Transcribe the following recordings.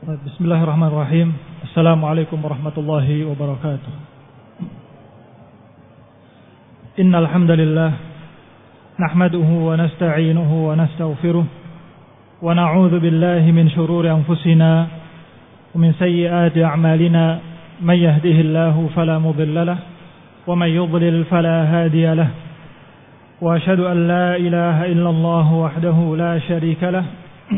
Bismillahirrahmanirrahim. Assalamualaikum warahmatullahi wabarakatuh. Innal hamdalillah nahmaduhu wa nasta'inuhu wa nastaghfiruh wa na'udzu billahi min shururi anfusina wa min sayyiati a'malina may yahdihillahu fala mudilla lahu wa may yudlil fala hadiya lahu wa ashhadu an la ilaha illallah wahdahu la sharika lahu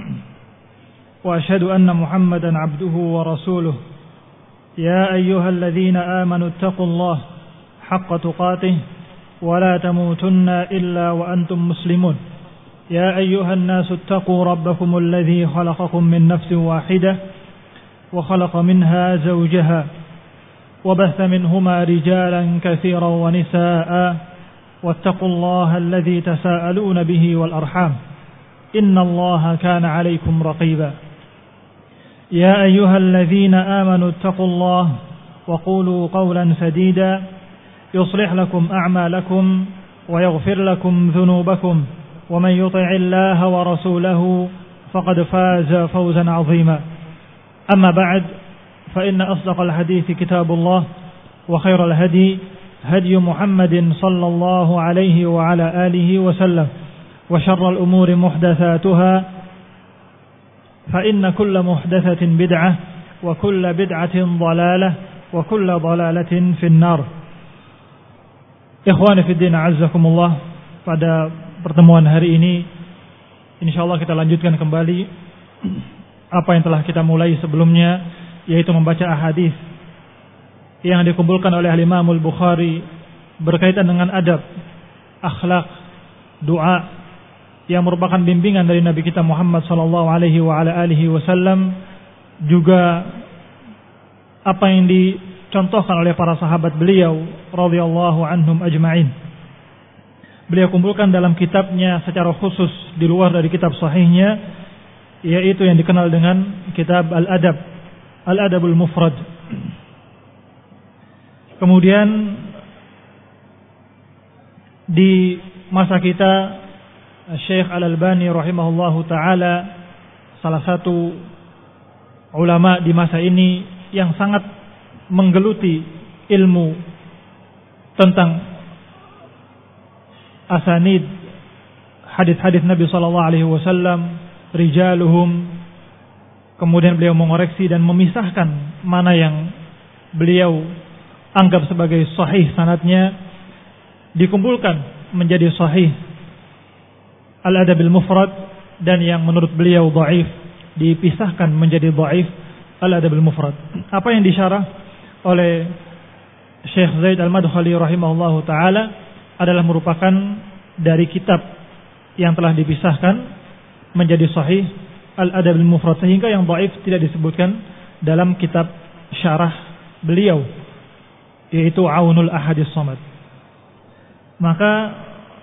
وأشهد أن محمدا عبده ورسوله يا أيها الذين آمنوا اتقوا الله حق تقاته ولا تموتن إلا وأنتم مسلمون يا أيها الناس اتقوا ربكم الذي خلقكم من نفس واحدة وخلق منها زوجها وبث منهما رجالا كثيرا ونساء واتقوا الله الذي تساءلون به والأرحام إن الله كان عليكم رقيبا يا أيها الذين آمنوا اتقوا الله وقولوا قولا سديدا يصلح لكم أعمالكم ويغفر لكم ذنوبكم ومن يطع الله ورسوله فقد فاز فوزا عظيما أما بعد فإن أصدق الحديث كتاب الله وخير الهدي هدي محمد صلى الله عليه وعلى آله وسلم وشر الأمور محدثاتها فإن كل محدثة بدعة وكل بدعة ضلالة وكل ضلالة في النار. Ikhwani fi din, a'azzakumullah. Pada pertemuan hari ini insyaallah kita lanjutkan kembali apa yang telah kita mulai sebelumnya, yaitu membaca ahadits yang dikumpulkan oleh Imam Al-Bukhari berkaitan dengan adab, akhlak, doa yang merupakan bimbingan dari Nabi kita Muhammad sallallahu alaihi wa ala alihi wasallam, juga apa yang dicontohkan oleh para sahabat beliau radhiyallahu anhum ajma'in. Beliau kumpulkan dalam kitabnya secara khusus di luar dari kitab sahihnya, yaitu yang dikenal dengan kitab Al-Adab, Al-Adabul Mufrad. Kemudian di masa kita Syekh Al-Albani rahimahullahu ta'ala, salah satu ulama di masa ini yang sangat menggeluti ilmu tentang asanid hadis-hadis Nabi sallallahu alaihi wasallam, rijaluhum. Kemudian beliau mengoreksi dan memisahkan mana yang beliau anggap sebagai sahih sanadnya, dikumpulkan menjadi sahih Al-Adabil Mufrad, dan yang menurut beliau dhaif dipisahkan menjadi dhaif Al-Adabil Mufrad. Apa yang disyarah oleh Syekh Zaid Al-Madkhali rahimahullahu taala adalah merupakan dari kitab yang telah dipisahkan menjadi sahih Al-Adabil Mufrad, sehingga yang dhaif tidak disebutkan dalam kitab syarah beliau, yaitu Aunul Ahadis Samad. Maka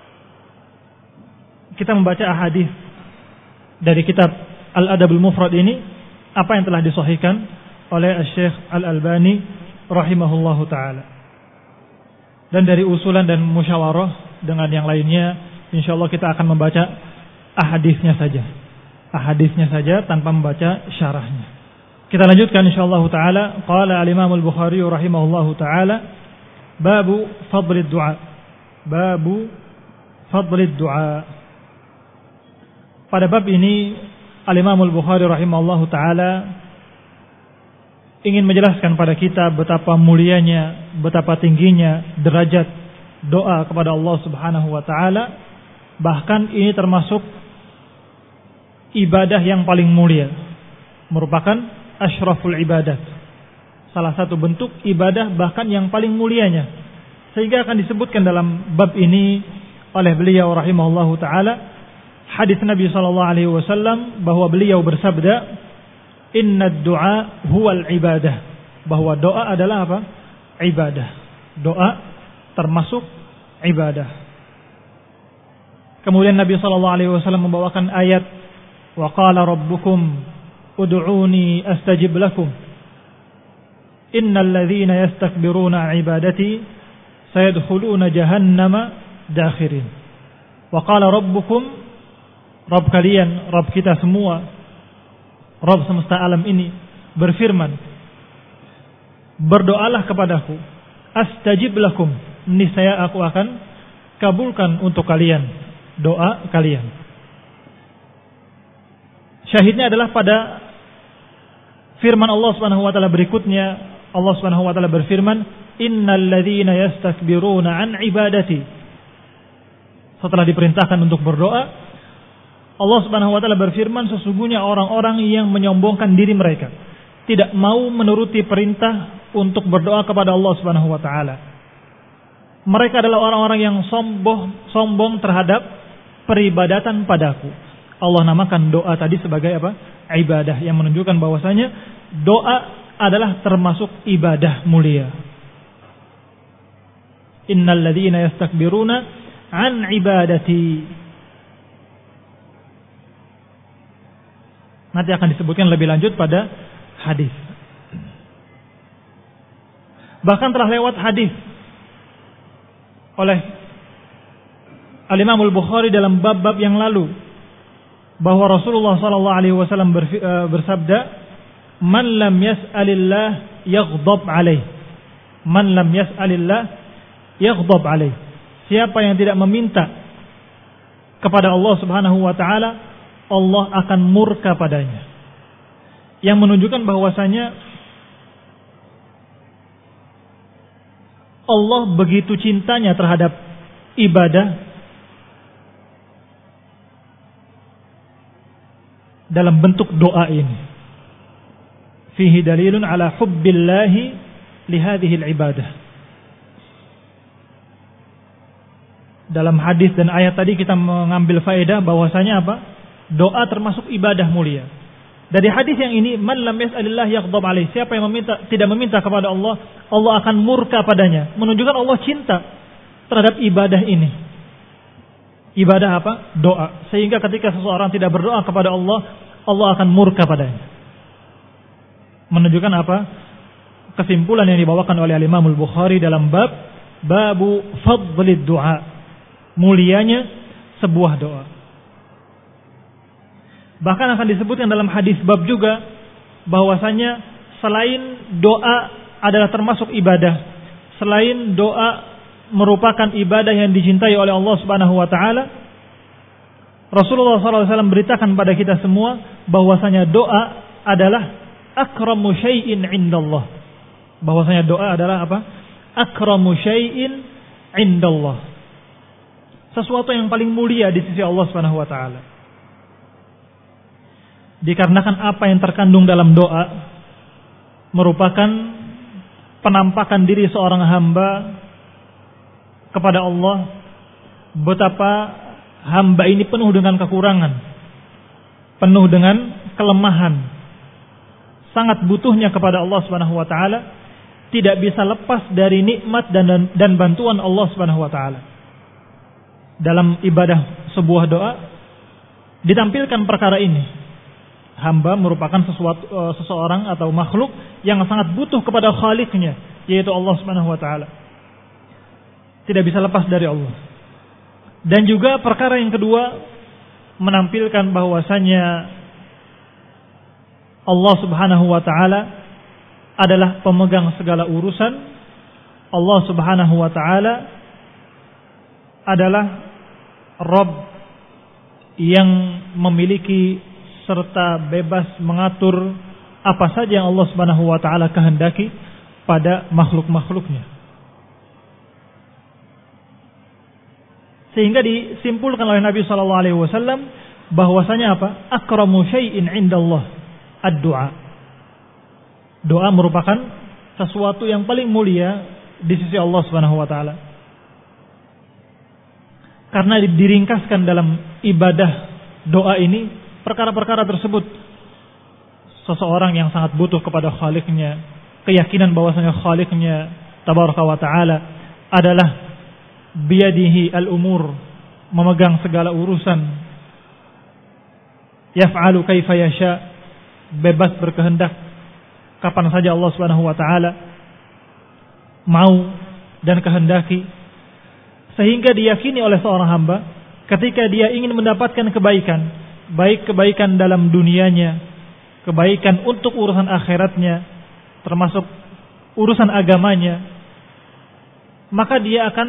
kita membaca ahadits dari kitab Al-Adabul Mufrad ini, apa yang telah disahihkan oleh Syekh Al-Albani rahimahullahu taala. Dan dari usulan dan musyawarah dengan yang lainnya, insyaallah kita akan membaca ahaditsnya saja. Ahaditsnya saja tanpa membaca syarahnya. Kita lanjutkan insyaallah taala. Qala al-Imam Al-Bukhari rahimahullahu taala, babu fadlid du'a. Babu fadlid du'a. Pada bab ini Al-Imam Al-Bukhari rahimahullahu ta'ala ingin menjelaskan pada kita betapa mulianya, betapa tingginya derajat doa kepada Allah subhanahu wa ta'ala. Bahkan ini termasuk ibadah yang paling mulia, merupakan asyraful ibadat, salah satu bentuk ibadah bahkan yang paling mulianya. Sehingga akan disebutkan dalam bab ini oleh beliau rahimahullahu ta'ala hadis Nabi sallallahu alaihi wasallam, bahwa beliau bersabda, "Innad du'a huwal ibadah." Bahwa doa adalah apa? Ibadah. Doa termasuk ibadah. Kemudian Nabi sallallahu alaihi wasallam membawakan ayat, "Wa qala rabbukum ud'uni astajib lakum. Innal ladzina yastakbiruna 'an ibadati sayadkhuluna jahannama dakhirin." Wa qala rabbukum, Rabb kalian, Rabb kita semua, Rabb semesta alam ini, berfirman, berdoalah kepadaku, astajib lakum, niscaya aku akan kabulkan untuk kalian doa kalian. Syahidnya adalah pada firman Allah Subhanahu wa taala berikutnya. Allah Subhanahu wa taala berfirman, innal ladzina yastakbiruna an ibadati. Setelah diperintahkan untuk berdoa, Allah Subhanahu wa taala berfirman, sesungguhnya orang-orang yang menyombongkan diri mereka, tidak mau menuruti perintah untuk berdoa kepada Allah Subhanahu wa taala. Mereka adalah orang-orang yang sombong terhadap peribadatan padaku. Allah namakan doa tadi sebagai apa? Ibadah, yang menunjukkan bahwasanya doa adalah termasuk ibadah mulia. Innal ladzina yastakbiruna an ibadati. Nanti akan disebutkan lebih lanjut pada hadis. Bahkan telah lewat hadis oleh Al-Imam Al-Bukhari dalam bab-bab yang lalu bahwa Rasulullah sallallahu alaihi wasallam bersabda, "Man lam yas'alillah yaghdab alaih." Man lam yas'alillah yaghdab alaih. Siapa yang tidak meminta kepada Allah Subhanahu wa taala, Allah akan murka padanya. Yang menunjukkan bahwasanya Allah begitu cintanya terhadap ibadah dalam bentuk doa ini. Fihi dalilun ala hubbillahi li hadhihi al-ibadah. Dalam hadis dan ayat tadi kita mengambil faedah bahwasanya apa? Doa termasuk ibadah mulia. Dari hadis yang ini, man lam yas'alillah yaghdab alaih. Siapa yang tidak meminta kepada Allah, Allah akan murka padanya. Menunjukkan Allah cinta terhadap ibadah ini. Ibadah apa? Doa. Sehingga ketika seseorang tidak berdoa kepada Allah, Allah akan murka padanya. Menunjukkan apa? Kesimpulan yang dibawakan oleh Imam Al-Bukhari dalam babu fadlid du'a. Mulianya sebuah doa. Bahkan akan disebutkan dalam hadis bab juga bahwasanya selain doa adalah termasuk ibadah, selain doa merupakan ibadah yang dicintai oleh Allah Subhanahu wa taala, Rasulullah SAW beritakan pada kita semua bahwasanya doa adalah akramu syai'in indallah. Bahwasanya doa adalah apa? Akramu syai'in indallah. Sesuatu yang paling mulia di sisi Allah Subhanahu wa taala. Dikarenakan apa yang terkandung dalam doa merupakan penampakan diri seorang hamba kepada Allah, betapa hamba ini penuh dengan kekurangan, penuh dengan kelemahan, sangat butuhnya kepada Allah Subhanahu wa taala, tidak bisa lepas dari nikmat dan bantuan Allah Subhanahu wa taala. Dalam ibadah sebuah doa ditampilkan perkara ini. Hamba merupakan seseorang atau makhluk yang sangat butuh kepada Khaliqnya, yaitu Allah Subhanahu wa taala. Tidak bisa lepas dari Allah. Dan juga perkara yang kedua menampilkan bahwasanya Allah Subhanahu wa taala adalah pemegang segala urusan. Allah Subhanahu wa taala adalah Rabb yang memiliki serta bebas mengatur apa saja yang Allah Subhanahu wa taala kehendaki pada makhluk-makhluknya. Sehingga disimpulkan oleh Nabi sallallahu alaihi wasallam bahwasanya apa? Akramu syai'in 'indallah ad-du'a. Doa merupakan sesuatu yang paling mulia di sisi Allah Subhanahu wa taala. Karena diringkaskan dalam ibadah doa ini perkara-perkara tersebut. Seseorang yang sangat butuh kepada Khaliqnya, keyakinan bahwasanya Khaliqnya tabaraka wa taala adalah biyadihi al-umur, memegang segala urusan, yaf'alu kaifa yasha, bebas berkehendak kapan saja Allah Subhanahu wa taala mau dan kehendaki, sehingga diyakini oleh seorang hamba ketika dia ingin mendapatkan kebaikan, baik kebaikan dalam dunianya kebaikan untuk urusan akhiratnya, termasuk urusan agamanya, maka dia akan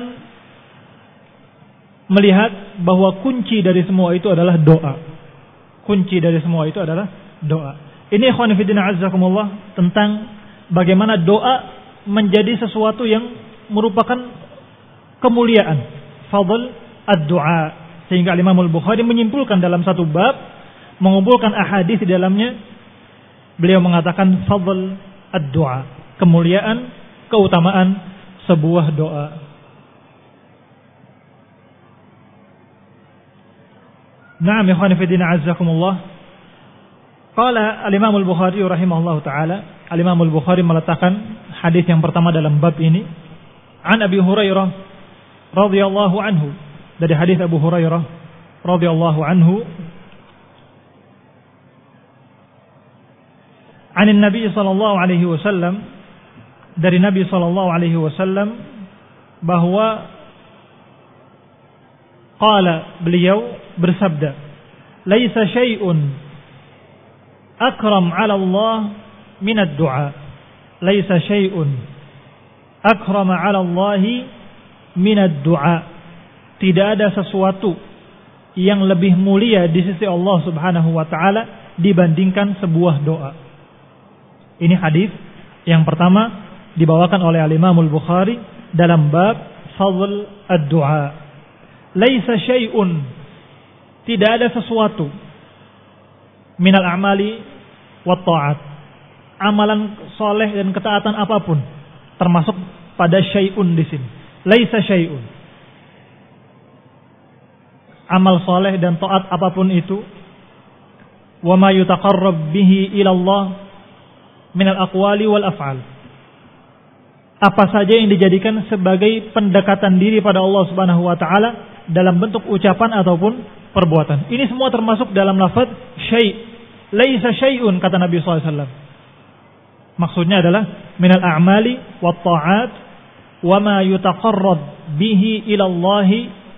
melihat bahwa kunci dari semua itu adalah doa. Kunci dari semua itu adalah doa. Ini ikhwan fillah azakumullah tentang bagaimana doa menjadi sesuatu yang merupakan kemuliaan, fadl ad-du'a, sehingga Imam Al-Bukhari menyimpulkan dalam satu bab, mengumpulkan ahadits di dalamnya, beliau mengatakan fadl ad-du'a, kemuliaan, keutamaan sebuah doa. Naam ikhwan fillah azakumullah. Qala al-Imam Al-Bukhari rahimahullahu taala, Al-Imam Al-Bukhari meletakkan hadis yang pertama dalam bab ini, an Abi Hurairah radhiyallahu anhu, dari hadis Abu Hurairah radhiyallahu anhu, an Nabi sallallahu alaihi wasallam, dari Nabi sallallahu alaihi wasallam bahwa qala, beliau bersabda, laisa syai'un akram 'ala Allah min ad-du'a. Laisa syai'un akram 'ala Allah min ad-du'a. Tidak ada sesuatu yang lebih mulia di sisi Allah Subhanahu wa taala dibandingkan sebuah doa. Ini hadis yang pertama dibawakan oleh Al-Imam Al-Bukhari dalam bab fadl ad-du'a. Laisa syai'un, tidak ada sesuatu, minal a'mali wat ta'at, amalan soleh dan ketaatan apapun, termasuk pada syai'un di sini. Laisa syai'un, amal soleh dan taat apapun itu, wa ma yutaqarrab bihi ila Allah minal aqwali wal af'al, apa saja yang dijadikan sebagai pendekatan diri pada Allah Subhanahu wa taala dalam bentuk ucapan ataupun perbuatan. Ini semua termasuk dalam lafaz syai'. Laisa syai'un, kata Nabi SAW. Maksudnya adalah minal a'mali wat ta'at wa ma yutaqarrab bihi ila Allah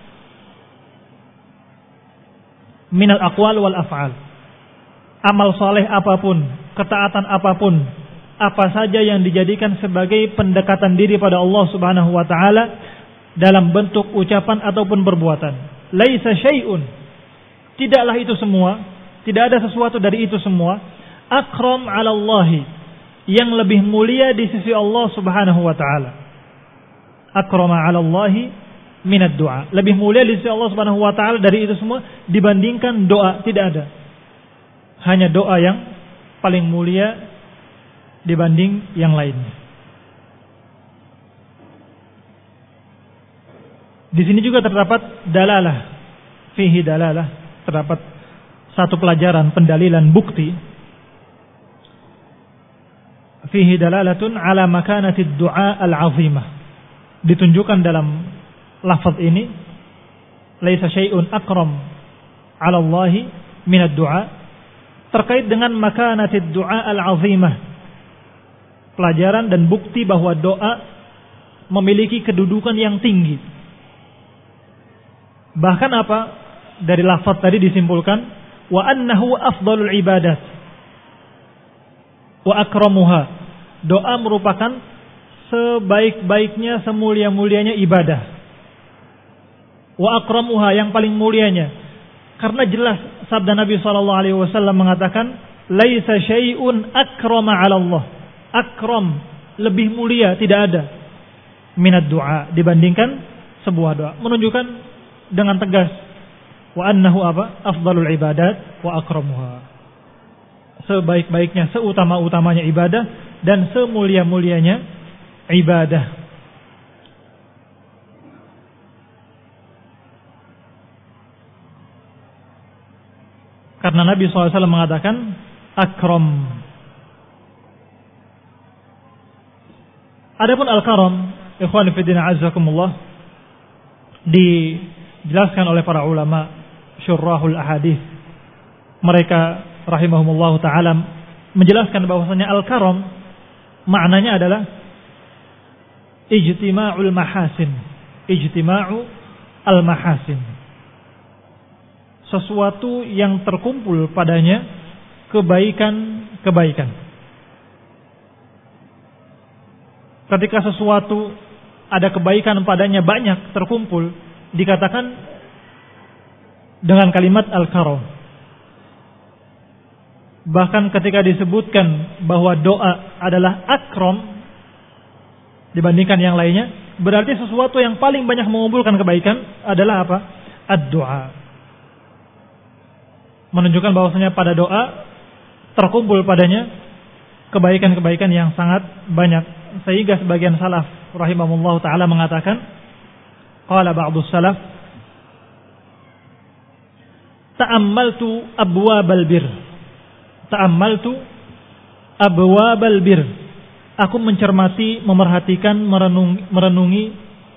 minal aqwal wal af'al. Amal saleh apapun, ketaatan apapun, apa saja yang dijadikan sebagai pendekatan diri pada Allah Subhanahu wa taala dalam bentuk ucapan ataupun perbuatan. Laisa syai'un, tidaklah itu semua, tidak ada sesuatu dari itu semua, akram 'ala Allah, yang lebih mulia di sisi Allah Subhanahu wa taala. Akram 'ala Allah min ad-du'a, lebih mulia di sisi Allah Subhanahu wa taala dari itu semua dibandingkan doa, tidak ada. Hanya doa yang paling mulia dibanding yang lainnya. Di sini juga terdapat dalalah, fihi dalalah, terdapat satu pelajaran, pendalilan, bukti. Fihi dalalatun ala makanatid du'a al-'azimah. Ditunjukkan dalam lafaz ini, laisa syai'un akram 'ala Allah min ad-du'a, terkait dengan makanatid du'a al-'azimah. Pelajaran dan bukti bahwa doa memiliki kedudukan yang tinggi. Bahkan apa? Dari lafaz tadi disimpulkan wa annahu afdalul ibadat wa akramuha. Doa merupakan sebaik-baiknya, semulia-mulianya ibadah. Wa akramuha, yang paling mulianya. Karena jelas sabda Nabi sallallahu alaihi wasallam mengatakan, laisa syai'un akrama 'ala Allah. Akram, lebih mulia tidak ada minad du'a, dibandingkan sebuah doa. Menunjukkan dengan tegas wa annahu apa? Afdalul ibadat wa akramuha. Sebaik-baiknya, seutama-utamanya ibadah dan semulia-mulianya ibadah. Karena Nabi SAW mengatakan akram. Adapun al-karam, ikhwan fillah azzakumullah, dijelaskan oleh para ulama syurrahul ahadits. Mereka rahimahumullah ta'ala menjelaskan bahwasanya al-karam maknanya adalah ijtima'ul mahasin. Ijtima'u al-mahasin, sesuatu yang terkumpul padanya kebaikan-kebaikan. Ketika sesuatu ada kebaikan padanya banyak terkumpul, dikatakan dengan kalimat al-karam. Bahkan ketika disebutkan bahwa doa adalah akram dibandingkan yang lainnya, berarti sesuatu yang paling banyak mengumpulkan kebaikan adalah apa? Ad-du'a. Menunjukkan bahwasanya pada doa terkumpul padanya kebaikan-kebaikan yang sangat banyak. Sehingga sebagian salaf rahimahullah ta'ala mengatakan, qala ba'du salaf, ta'ammaltu abwabal bir. Ta'ammaltu abwabal bir. Aku mencermati, memerhatikan, merenungi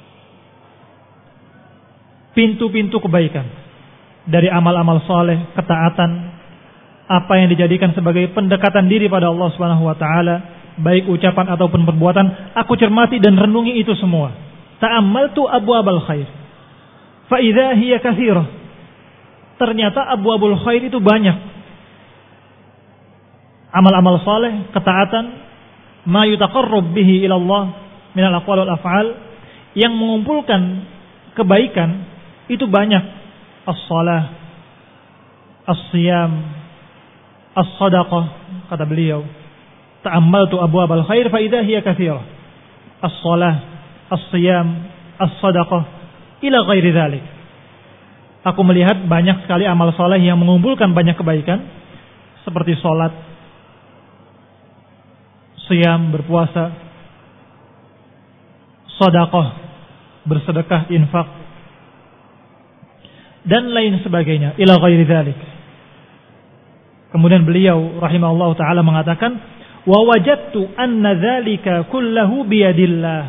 pintu-pintu kebaikan. Dari amal-amal soleh, ketaatan, apa yang dijadikan sebagai pendekatan diri pada Allah Subhanahu wa ta'ala, baik ucapan ataupun perbuatan, aku cermati dan renungi itu semua. Ta'ammaltu abwabal khair fa idza hiya katsirah. Ternyata abwabul khair itu banyak. Amal-amal saleh, ketaatan, ma yutaqarrab bihi ila Allah min al-aqwal wal af'al, yang mengumpulkan kebaikan itu banyak. As-shalah, as-siyam, as-sadaqah, kata beliau. Ta'ammaltu abwabal khair fa idza hiya katsirah. As-shalah, as-siyam, as-sadaqah, ila ghairi dzalik. Aku melihat banyak sekali amal saleh yang mengumpulkan banyak kebaikan, seperti salat, siyam, berpuasa, sedekah, bersedekah, infak, dan lain sebagainya, ila ghairi dzalik. Kemudian beliau rahimahullahu taala mengatakan, wa wajadtu anna dzalika kullahu biyadillah.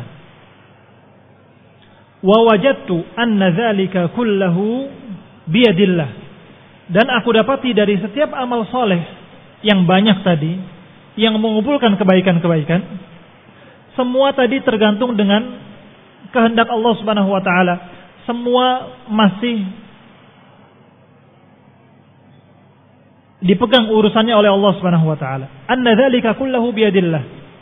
Wa wajadtu anna dzalika kullahu biyadillah. Dan aku dapati dari setiap amal soleh yang banyak tadi, yang mengumpulkan kebaikan-kebaikan, semua tadi tergantung dengan kehendak Allah Subhanahu wa taala. Semua masih dipegang urusannya oleh Allah Subhanahu wa taala. Anna dzalika kullahu biyadillah.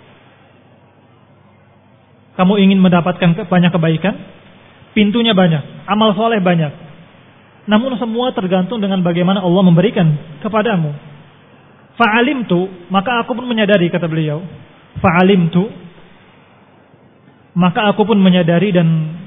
Kamu ingin mendapatkan banyak kebaikan, pintunya banyak, amal soleh banyak. Namun semua tergantung dengan bagaimana Allah memberikan kepadamu. Fa'alimtu, maka aku pun menyadari, kata beliau. Fa'alimtu, maka aku pun menyadari dan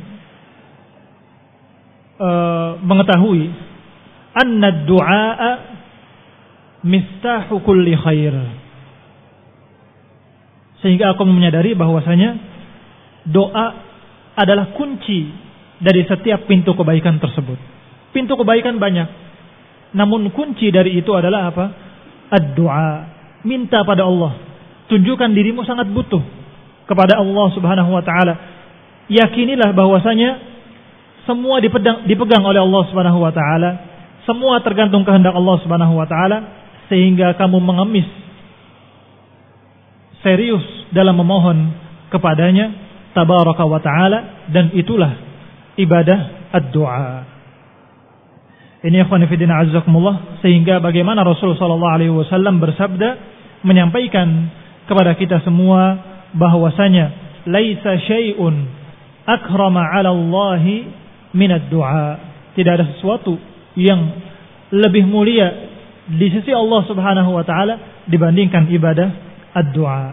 mengetahui anna du'a miftahu kulli khair. Sehingga aku menyadari bahwasanya doa adalah kunci dari setiap pintu kebaikan tersebut. Pintu kebaikan banyak, namun kunci dari itu adalah apa? Ad-du'a. Minta pada Allah. Tunjukkan dirimu sangat butuh kepada Allah Subhanahu wa taala. Yakinilah bahwasanya semua dipegang oleh Allah Subhanahu wa taala. Semua tergantung kehendak Allah Subhanahu wa taala. Sehingga kamu mengemis serius dalam memohon kepadanya tabaraka wa ta'ala, dan itulah ibadah ad-du'a. Ini ikhwan fillah azzakumullah. Sehingga bagaimana Rasul sallallahu alaihi wasallam bersabda, menyampaikan kepada kita semua bahwasanya laisa syai'un akrama 'ala Allahi min ad-du'a. Tidak ada sesuatu yang lebih mulia di sisi Allah Subhanahu wa taala dibandingkan ibadah ad-du'a.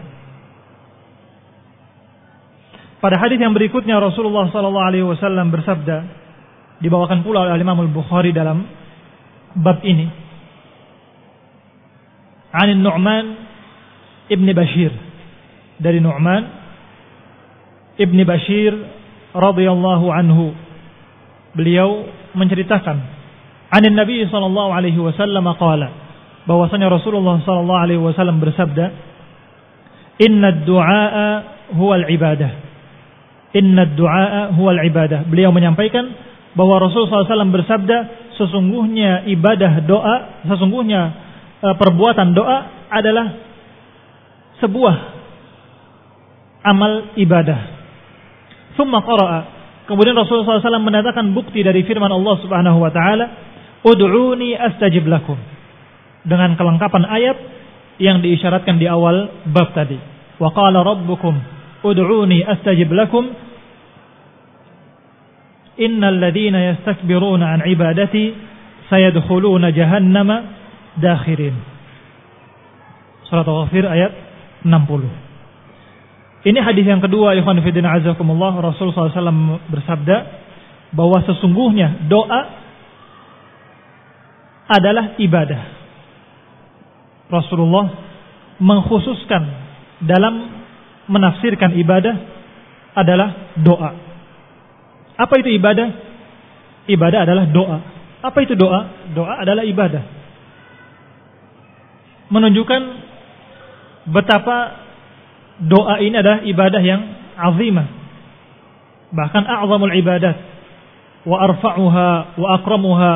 Pada hadis yang berikutnya Rasulullah sallallahu alaihi wasallam bersabda, dibawakan pula oleh Imam Al-Bukhari dalam bab ini. An Nu'man ibn Bashir, dari Nu'man ibn Bashir radhiyallahu anhu, beliau menceritakan an Nabi sallallahu alaihi wasallam qala, bahwasanya Rasulullah sallallahu alaihi wasallam bersabda, inna ad-du'a huwa al-ibadah. Inna ad-du'a huwa al-ibadah. Beliau menyampaikan bahwa Rasulullah SAW bersabda, sesungguhnya ibadah doa, sesungguhnya perbuatan doa adalah sebuah amal ibadah. Tsumma qara'a, kemudian Rasulullah SAW mendatangkan bukti dari firman Allah Subhanahu wa taala, ud'uni astajib lakum. dengan kelengkapan ayat yang diisyaratkan di awal bab tadi. Wa qala rabbukum ud'uni astajib lakum innal ladzina yastakbiruna an ibadati sayadkhuluna jahannama dakhirin. Surat Al-Ghafir ayat 60. Ini hadis yang kedua, ikhwan fillah azakumullah. Rasulullah SAW bersabda bahwa sesungguhnya doa adalah ibadah. Rasulullah mengkhususkan dalam menafsirkan ibadah adalah doa. Apa itu ibadah? Ibadah adalah doa. Apa itu doa? Doa adalah ibadah. Menunjukkan betapa doa ini adalah ibadah yang azimah, bahkan a'zamul ibadat wa arfa'uha wa akramuha.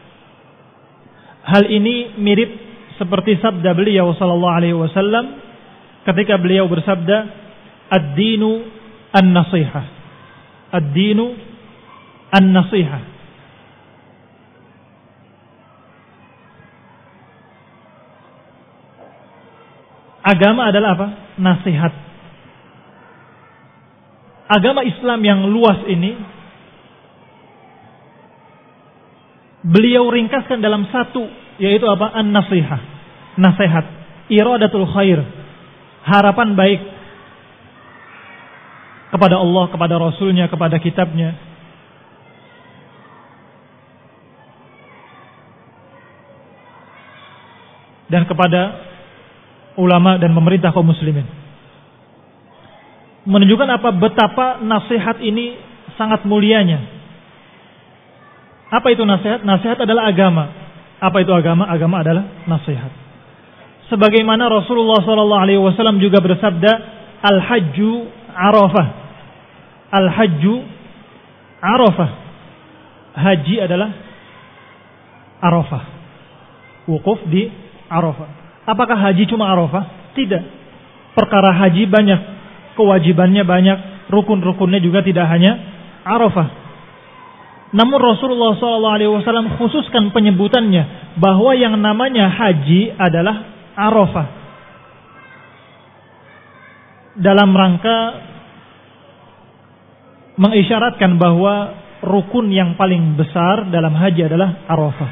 Hal ini mirip seperti sabda beliau sallallahu alaihi wasallam ketika beliau bersabda, ad-dinu an-nasihah. Ad-dinu an-nasihah. Agama adalah apa? Nasihat. Agama Islam yang luas ini beliau ringkaskan dalam satu, yaitu apa? An-nasihah. Nasihat. Iradatul khair. Harapan baik kepada Allah, kepada Rasulnya, kepada kitabnya. Dan kepada ulama dan pemerintah kaum muslimin. Menunjukkan apa? Betapa nasihat ini sangat mulianya. Apa itu nasihat? Nasihat adalah agama. Apa itu agama? Agama adalah nasihat. Sebagaimana Rasulullah SAW juga bersabda, Al-Hajju Arafah. Al-Hajju Arafah. Haji adalah Arafah. Wukuf di Arafah. Apakah haji cuma Arafah? Tidak. Perkara haji banyak, kewajibannya banyak, rukun-rukunnya juga tidak hanya Arafah. Namun Rasulullah SAW khususkan penyebutannya bahwa yang namanya haji adalah Arafah, dalam rangka mengisyaratkan bahwa rukun yang paling besar dalam haji adalah Arafah.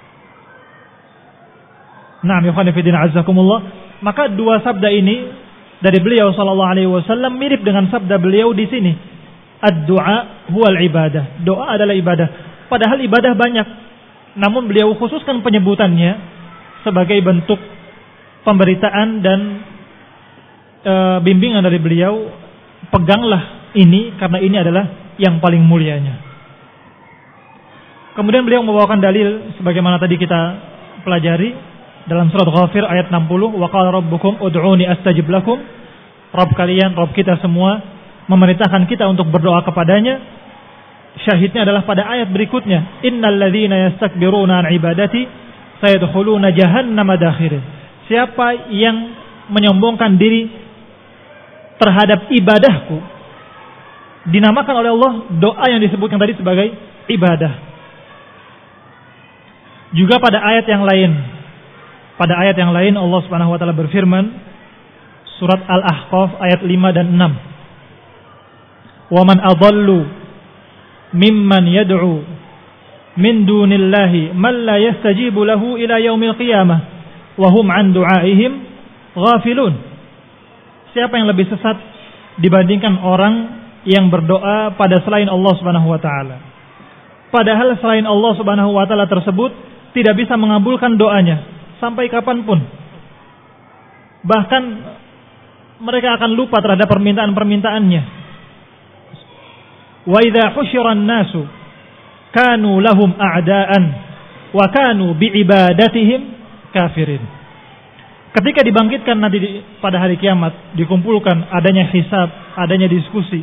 Nah, ikhwan fillah azakumullah. Maka dua sabda ini dari beliau sallallahu alaihi wasallam mirip dengan sabda beliau di sini. Ad-du'a huwal ibadah. Doa adalah ibadah. Padahal ibadah banyak. Namun beliau khususkan penyebutannya sebagai bentuk pemberitaan dan bimbingan dari beliau. Peganglah ini karena ini adalah yang paling mulianya. Kemudian beliau membawakan dalil sebagaimana tadi kita pelajari dalam surat Ghafir ayat 60, wa qala rabbukum ud'uni astajib lakum. Rabb kalian, Rabb kita semua memerintahkan kita untuk berdoa kepadanya. Syahidnya adalah pada ayat berikutnya, innal ladzina yastakbiruna an ibadati sayadkhuluna jahannama dakhirin. Siapa yang menyombongkan diri terhadap ibadahku, dinamakan oleh Allah doa yang disebutkan tadi sebagai ibadah. Juga pada ayat yang lain, Allah Subhanahu wa taala berfirman, surat Al-Ahqaf ayat 5 dan 6. Wa man adallu mimman yad'u min dunillahi man la yastajibu lahu ila yaumil qiyamah wa hum an du'aihim ghafilun. Siapa yang lebih sesat dibandingkan orang yang berdoa pada selain Allah Subhanahu wa taala, padahal selain Allah Subhanahu wa taala tersebut tidak bisa mengabulkan doanya sampai kapanpun. Bahkan mereka akan lupa terhadap permintaan-permintaannya. Wa idza husyiran nasu kanu lahum a'daan wa kanu bi'ibadatihim kafirin. Ketika dibangkitkan nanti pada hari kiamat, dikumpulkan, adanya hisab, adanya diskusi,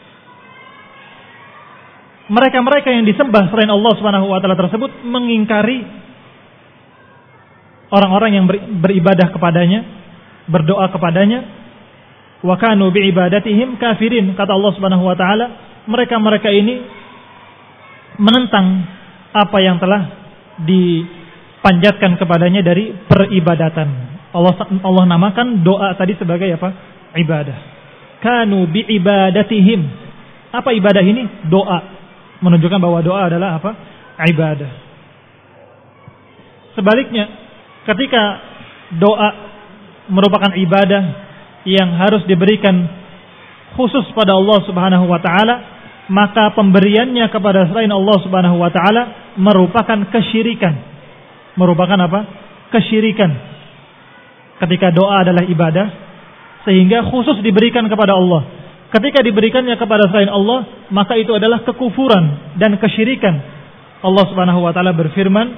mereka-mereka yang disembah selain Allah Subhanahu wa taala tersebut mengingkari orang-orang yang beribadah kepadanya, berdoa kepadanya. Wa kanu bi'ibadatihim kafirin. Kata Allah Subhanahu wa taala, mereka-mereka ini menentang apa yang telah panjatkan kepadanya dari peribadatan. Allah namakan doa tadi sebagai apa? Ibadah. Kanu bi ibadatihim. Apa ibadah ini? Doa. Menunjukkan bahwa doa adalah apa? Ibadah. Sebaliknya, ketika doa merupakan ibadah yang harus diberikan khusus pada Allah Subhanahu wa taala, maka pemberiannya kepada selain Allah Subhanahu wa taala merupakan kesyirikan. Merupakan apa? Kesyirikan. Ketika doa adalah ibadah, sehingga khusus diberikan kepada Allah. Ketika diberikannya kepada selain Allah, maka itu adalah kekufuran dan kesyirikan. Allah Subhanahu wa taala berfirman,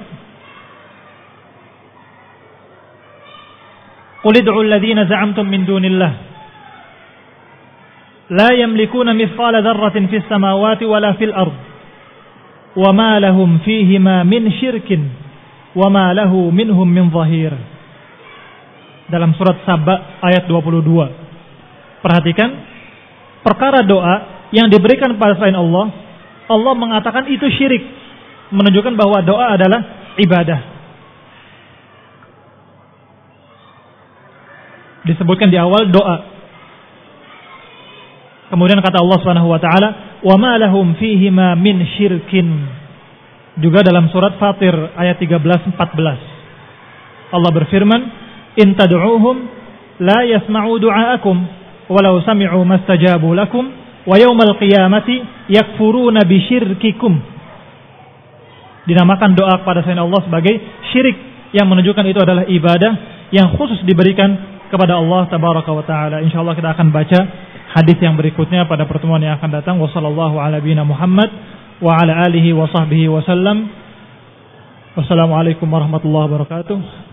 "Qul ud'u alladziina za'amtum min dunillah la yamlikuna mithqala dzarratin fis samawati wala fil ard wa ma lahum fihima min syirkin wa ma lahu minhum min dhahir." Dalam surat Saba ayat 22. Perhatikan, perkara doa yang diberikan pada selain Allah, Allah mengatakan itu syirik, menunjukkan bahwa doa adalah ibadah. Disebutkan di awal doa. Kemudian kata Allah Subhanahu wa taala, "Wa ma lahum fihima min syirkin." Juga dalam surat Fatir ayat 13-14. Allah berfirman, "In tad'uuhum la yasma'u du'aakum walau sami'u mastajabu lakum wa yaumal qiyamati yakfuruna bisyirkikum." Dinamakan doa kepada selain Allah sebagai syirik, yang menunjukkan itu adalah ibadah yang khusus diberikan kepada Allah tabaraka wa taala. Insyaallah kita akan baca hadis yang berikutnya pada pertemuan yang akan datang. Wassallallahu ala nabiyina Muhammad wa ala alihi wa sahbihi wasallam. Wassalamualaikum warahmatullahi wabarakatuh.